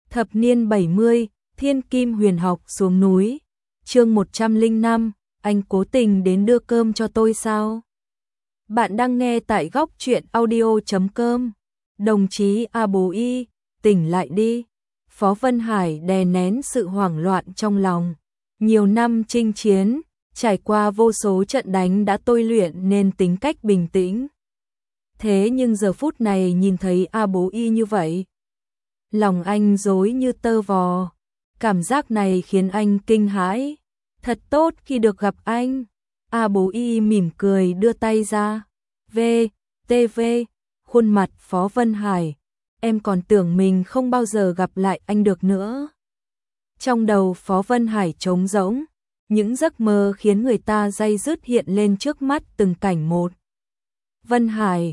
Thập niên 70, Thiên Kim Huyền Học xuống núi. Chương 105, anh cố tình đến đưa cơm cho tôi sao? Bạn đang nghe tại góc truyện audio.com. Đồng chí A Bố Y, tỉnh lại đi. Phó Vân Hải đè nén sự hoảng loạn trong lòng. Nhiều năm chinh chiến, trải qua vô số trận đánh đã tôi luyện nên tính cách bình tĩnh. Thế nhưng giờ phút này nhìn thấy A Bố Y như vậy, lòng anh rối như tơ vò. Cảm giác này khiến anh kinh hãi. Thật tốt khi được gặp anh. A Bố Y mỉm cười đưa tay ra. V, khuôn mặt Phó Vân Hải. Em còn tưởng mình không bao giờ gặp lại anh được nữa. Trong đầu Phó Vân Hải trống rỗng. Những giấc mơ khiến người ta day dứt hiện lên trước mắt từng cảnh một. Vân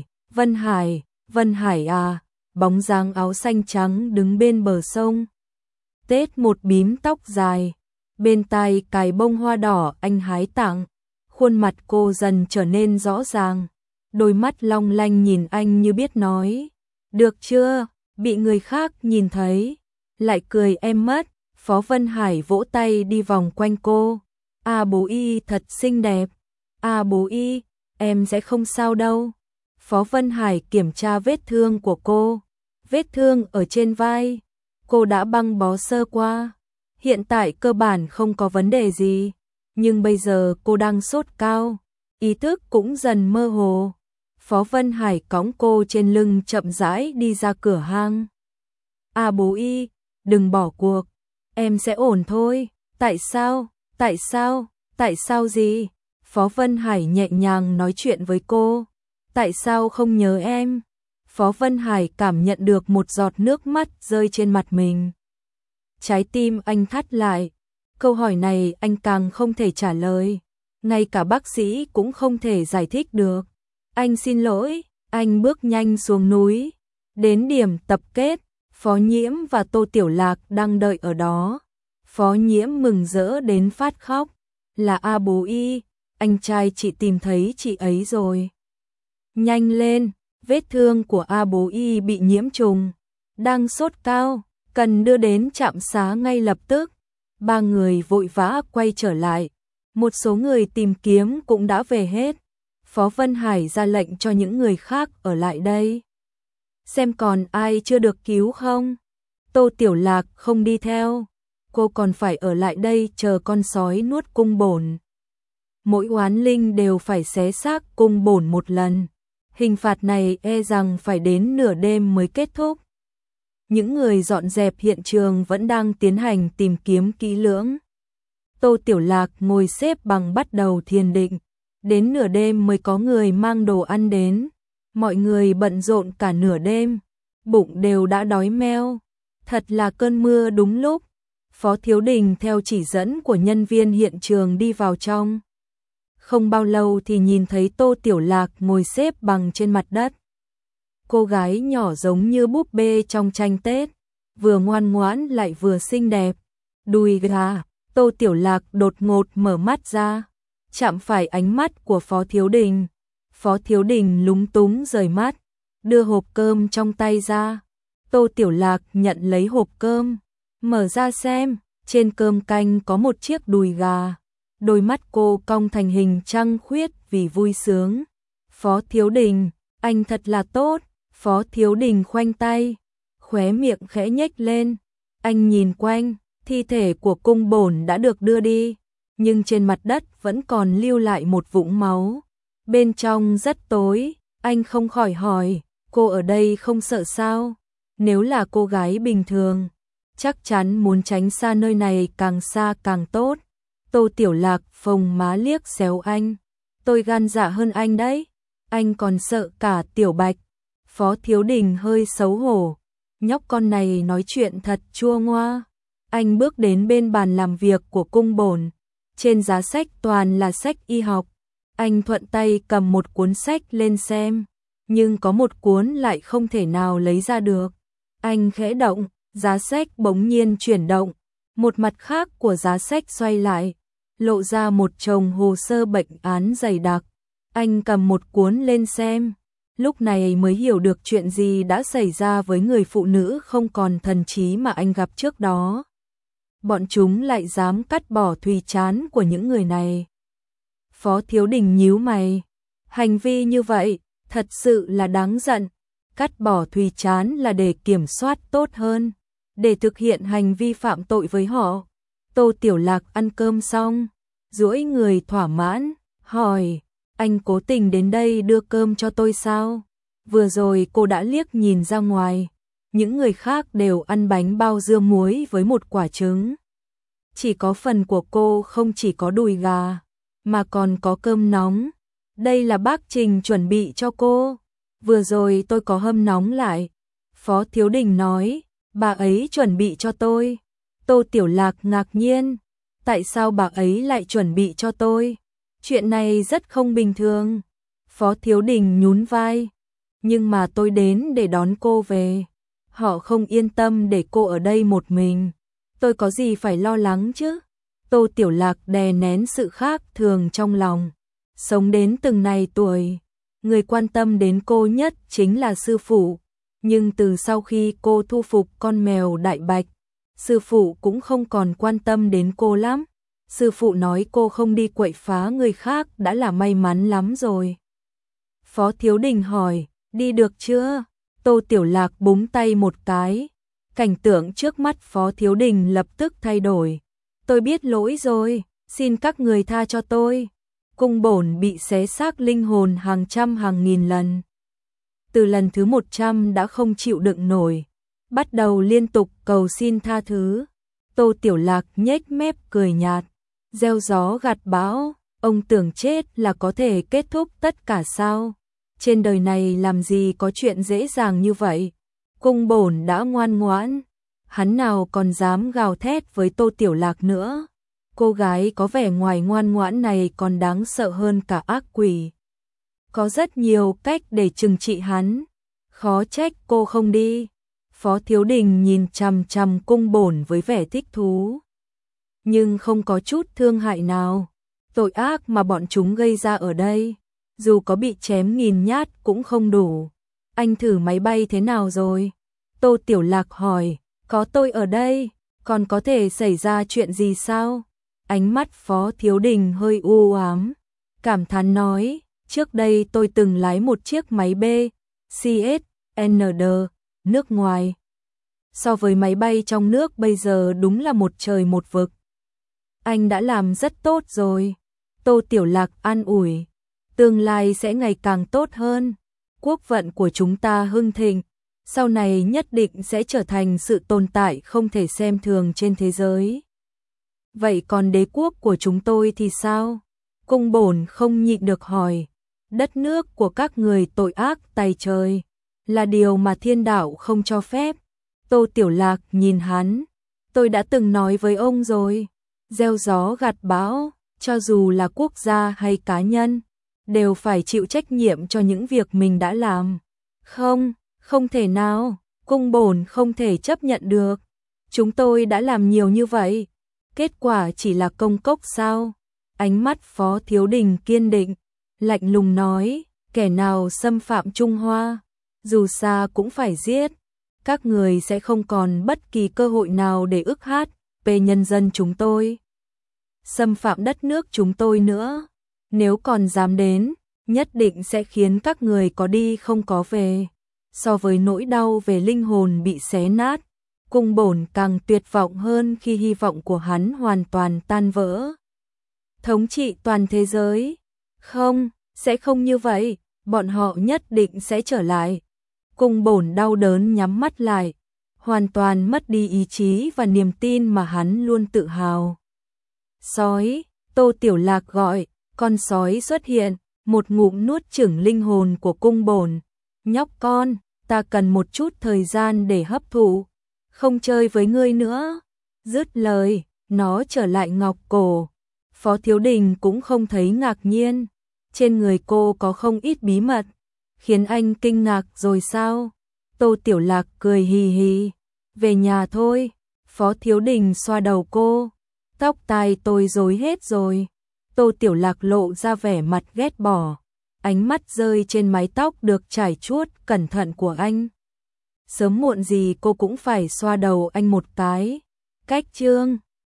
Hải à, bóng dáng áo xanh trắng đứng bên bờ sông. Tết một bím tóc dài, bên tai cài bông hoa đỏ anh hái tặng. Khuôn mặt cô dần trở nên rõ ràng, đôi mắt long lanh nhìn anh như biết nói. Được chưa, bị người khác nhìn thấy, lại cười em mất. Phó Vân Hải vỗ tay đi vòng quanh cô. A Bố Y thật xinh đẹp. A Bố Y, em sẽ không sao đâu. Phó Vân Hải kiểm tra vết thương của cô. Vết thương ở trên vai, cô đã băng bó sơ qua. Hiện tại cơ bản không có vấn đề gì. Nhưng bây giờ cô đang sốt cao, ý thức cũng dần mơ hồ. Phó Vân Hải cõng cô trên lưng chậm rãi đi ra cửa hang. A Bố Y, đừng bỏ cuộc. Em sẽ ổn thôi. Tại sao gì? Phó Vân Hải nhẹ nhàng nói chuyện với cô. Tại sao không nhớ em? Phó Vân Hải cảm nhận được một giọt nước mắt rơi trên mặt mình. Trái tim anh thắt lại. Câu hỏi này anh càng không thể trả lời. Ngay cả bác sĩ cũng không thể giải thích được. Anh xin lỗi. Anh bước nhanh xuống núi. Đến điểm tập kết, Phó Nhiễm và Tô Tiểu Lạc đang đợi ở đó. Phó Nhiễm mừng rỡ đến phát khóc. Là A Bố Y, anh trai chị tìm thấy chị ấy rồi. Nhanh lên, vết thương của A Bố Y bị nhiễm trùng, đang sốt cao, cần đưa đến trạm xá ngay lập tức. Ba người vội vã quay trở lại. Một số người tìm kiếm cũng đã về hết. Phó Vân Hải ra lệnh cho những người khác ở lại đây. Xem còn ai chưa được cứu không? Tô Tiểu Lạc không đi theo. Cô còn phải ở lại đây chờ con sói nuốt cung bổn. Mỗi oán linh đều phải xé xác cung bổn một lần. Hình phạt này e rằng phải đến nửa đêm mới kết thúc. Những người dọn dẹp hiện trường vẫn đang tiến hành tìm kiếm kỹ lưỡng. Tô Tiểu Lạc ngồi xếp bằng bắt đầu thiền định. Đến nửa đêm mới có người mang đồ ăn đến. Mọi người bận rộn cả nửa đêm. Bụng đều đã đói meo. Thật là cơn mưa đúng lúc. Phó Thiếu Đình theo chỉ dẫn của nhân viên hiện trường đi vào trong. Không bao lâu thì nhìn thấy Tô Tiểu Lạc ngồi xếp bằng trên mặt đất. Cô gái nhỏ giống như búp bê trong tranh Tết, vừa ngoan ngoãn lại vừa xinh đẹp. Đùi gà, Tô Tiểu Lạc đột ngột mở mắt ra, chạm phải ánh mắt của Phó Thiếu Đình. Phó Thiếu Đình lúng túng rời mắt, đưa hộp cơm trong tay ra. Tô Tiểu Lạc nhận lấy hộp cơm, mở ra xem, trên cơm canh có một chiếc đùi gà. Đôi mắt cô cong thành hình trăng khuyết vì vui sướng. Phó Thiếu Đình, anh thật là tốt. Phó Thiếu Đình khoanh tay, khóe miệng khẽ nhếch lên. Anh nhìn quanh, thi thể của cung bổn đã được đưa đi, nhưng trên mặt đất vẫn còn lưu lại một vũng máu. Bên trong rất tối, anh không khỏi hỏi, cô ở đây không sợ sao? Nếu là cô gái bình thường, chắc chắn muốn tránh xa nơi này càng xa càng tốt. Tô Tiểu Lạc phồng má liếc xéo anh. Tôi gan dạ hơn anh đấy. Anh còn sợ cả Tiểu Bạch. Phó Thiếu Đình hơi xấu hổ. Nhóc con này nói chuyện thật chua ngoa. Anh bước đến bên bàn làm việc của cung bổn. Trên giá sách toàn là sách y học. Anh thuận tay cầm một cuốn sách lên xem. Nhưng có một cuốn lại không thể nào lấy ra được. Anh khẽ động, giá sách bỗng nhiên chuyển động. Một mặt khác của giá sách xoay lại, lộ ra một chồng hồ sơ bệnh án dày đặc. Anh cầm một cuốn lên xem, lúc này mới hiểu được chuyện gì đã xảy ra với người phụ nữ không còn thần trí mà anh gặp trước đó. Bọn chúng lại dám cắt bỏ Thùy Trán của những người này. Phó Thiếu Đình nhíu mày, hành vi như vậy thật sự là đáng giận. Cắt bỏ Thùy Trán là để kiểm soát tốt hơn, để thực hiện hành vi phạm tội với họ. Tô Tiểu Lạc ăn cơm xong, duỗi người thỏa mãn, hỏi, anh cố tình đến đây đưa cơm cho tôi sao? Vừa rồi cô đã liếc nhìn ra ngoài, những người khác đều ăn bánh bao dưa muối với một quả trứng. Chỉ có phần của cô không chỉ có đùi gà, mà còn có cơm nóng. Đây là bác Trình chuẩn bị cho cô. Vừa rồi tôi có hâm nóng lại. Phó Thiếu Đình nói, bà ấy chuẩn bị cho tôi. Tô Tiểu Lạc ngạc nhiên, tại sao bà ấy lại chuẩn bị cho tôi? Chuyện này rất không bình thường. Phó Thiếu Đình nhún vai, nhưng mà tôi đến để đón cô về. Họ không yên tâm để cô ở đây một mình. Tôi có gì phải lo lắng chứ? Tô Tiểu Lạc đè nén sự khác thường trong lòng. Sống đến từng này tuổi, người quan tâm đến cô nhất chính là sư phụ. Nhưng từ sau khi cô thu phục con mèo Đại Bạch, sư phụ cũng không còn quan tâm đến cô lắm. Sư phụ nói cô không đi quậy phá người khác đã là may mắn lắm rồi. Phó Thiếu Đình hỏi, đi được chưa? Tô Tiểu Lạc búng tay một cái. Cảnh tượng trước mắt Phó Thiếu Đình lập tức thay đổi. Tôi biết lỗi rồi, xin các người tha cho tôi. Cung bổn bị xé xác linh hồn hàng trăm hàng nghìn lần. Từ lần thứ 100 đã không chịu đựng nổi, bắt đầu liên tục cầu xin tha thứ. Tô Tiểu Lạc nhếch mép cười nhạt, gieo gió gặt bão, ông tưởng chết là có thể kết thúc tất cả sao? Trên đời này làm gì có chuyện dễ dàng như vậy? Cung bổn đã ngoan ngoãn, hắn nào còn dám gào thét với Tô Tiểu Lạc nữa. Cô gái có vẻ ngoài ngoan ngoãn này còn đáng sợ hơn cả ác quỷ. Có rất nhiều cách để trừng trị hắn, khó trách cô không đi. Phó Thiếu Đình nhìn chằm chằm cung bổn với vẻ thích thú, nhưng không có chút thương hại nào. Tội ác mà bọn chúng gây ra ở đây, dù có bị chém nghìn nhát cũng không đủ. Anh thử máy bay thế nào rồi? Tô Tiểu Lạc hỏi, có tôi ở đây, còn có thể xảy ra chuyện gì sao? Ánh mắt Phó Thiếu Đình hơi u ám, cảm thán nói, trước đây tôi từng lái một chiếc máy B, CSND, nước ngoài. So với máy bay trong nước bây giờ đúng là một trời một vực. Anh đã làm rất tốt rồi. Tô Tiểu Lạc an ủi, tương lai sẽ ngày càng tốt hơn. Quốc vận của chúng ta hưng thịnh, sau này nhất định sẽ trở thành sự tồn tại không thể xem thường trên thế giới. Vậy còn đế quốc của chúng tôi thì sao? Cung bổn không nhịn được hỏi. Đất nước của các người tội ác tày trời, là điều mà thiên đạo không cho phép. Tô Tiểu Lạc nhìn hắn, tôi đã từng nói với ông rồi, gieo gió gặt bão, cho dù là quốc gia hay cá nhân, đều phải chịu trách nhiệm cho những việc mình đã làm. Không, không thể nào, cung bổn không thể chấp nhận được. Chúng tôi đã làm nhiều như vậy, kết quả chỉ là công cốc sao? Ánh mắt Phó Thiếu Đình kiên định, lạnh lùng nói, kẻ nào xâm phạm Trung Hoa, dù xa cũng phải giết. Các người sẽ không còn bất kỳ cơ hội nào để ức hát về nhân dân chúng tôi, xâm phạm đất nước chúng tôi nữa. Nếu còn dám đến, nhất định sẽ khiến các người có đi không có về. So với nỗi đau về linh hồn bị xé nát, cung bổn càng tuyệt vọng hơn khi hy vọng của hắn hoàn toàn tan vỡ. Thống trị toàn thế giới? Không, sẽ không như vậy, bọn họ nhất định sẽ trở lại. Cung bổn đau đớn nhắm mắt lại, hoàn toàn mất đi ý chí và niềm tin mà hắn luôn tự hào. Sói, Tô Tiểu Lạc gọi, con sói xuất hiện, một ngụm nuốt chửng linh hồn của cung bổn. Nhóc con, ta cần một chút thời gian để hấp thụ, không chơi với ngươi nữa. Dứt lời, nó trở lại ngọc cổ. Phó Thiếu Đình cũng không thấy ngạc nhiên, trên người cô có không ít bí mật, khiến anh kinh ngạc rồi sao? Tô Tiểu Lạc cười hì hì, về nhà thôi. Phó Thiếu Đình xoa đầu cô, tóc tai tôi rối hết rồi. Tô Tiểu Lạc lộ ra vẻ mặt ghét bỏ, ánh mắt rơi trên mái tóc được trải chuốt cẩn thận của anh. Sớm muộn gì cô cũng phải xoa đầu anh một cái. Cách Trương